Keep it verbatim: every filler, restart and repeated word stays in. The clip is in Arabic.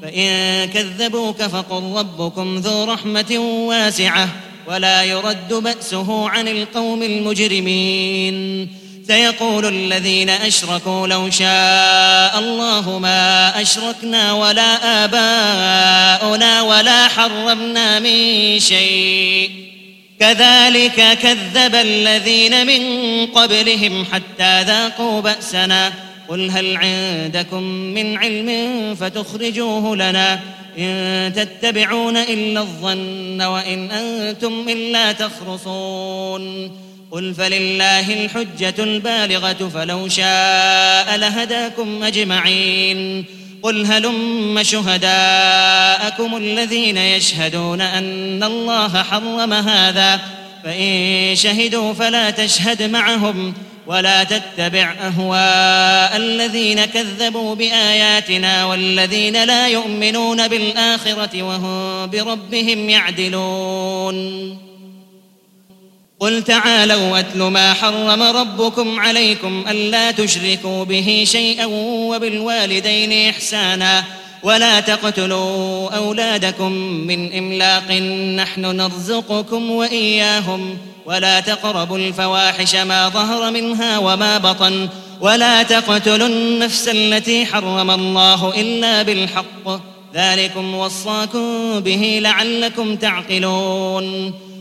فإن كذبوك فقل ربكم ذو رحمة واسعة ولا يرد بأسه عن القوم المجرمين. سيقول الذين أشركوا لو شاء الله ما أشركنا ولا آباؤنا ولا حرمنا من شيء كذلك كذب الذين من قبلهم حتى ذاقوا بأسنا قل هل عندكم من علم فتخرجوه لنا إن تتبعون إلا الظن وإن أنتم إلا تخرصون قل فلله الحجة البالغة فلو شاء لهداكم أجمعين قل هلم شهداءكم الذين يشهدون أن الله حرم هذا فإن شهدوا فلا تشهد معهم ولا تتبع أهواء الذين كذبوا بآياتنا والذين لا يؤمنون بالآخرة وهم بربهم يعدلون قل تعالوا أتل ما حرم ربكم عليكم ألا تشركوا به شيئا وبالوالدين إحسانا ولا تقتلوا أولادكم من إملاق نحن نرزقكم وإياهم ولا تقربوا الفواحش ما ظهر منها وما بطن ولا تقتلوا النفس التي حرم الله إلا بالحق ذلكم وصاكم به لعلكم تعقلون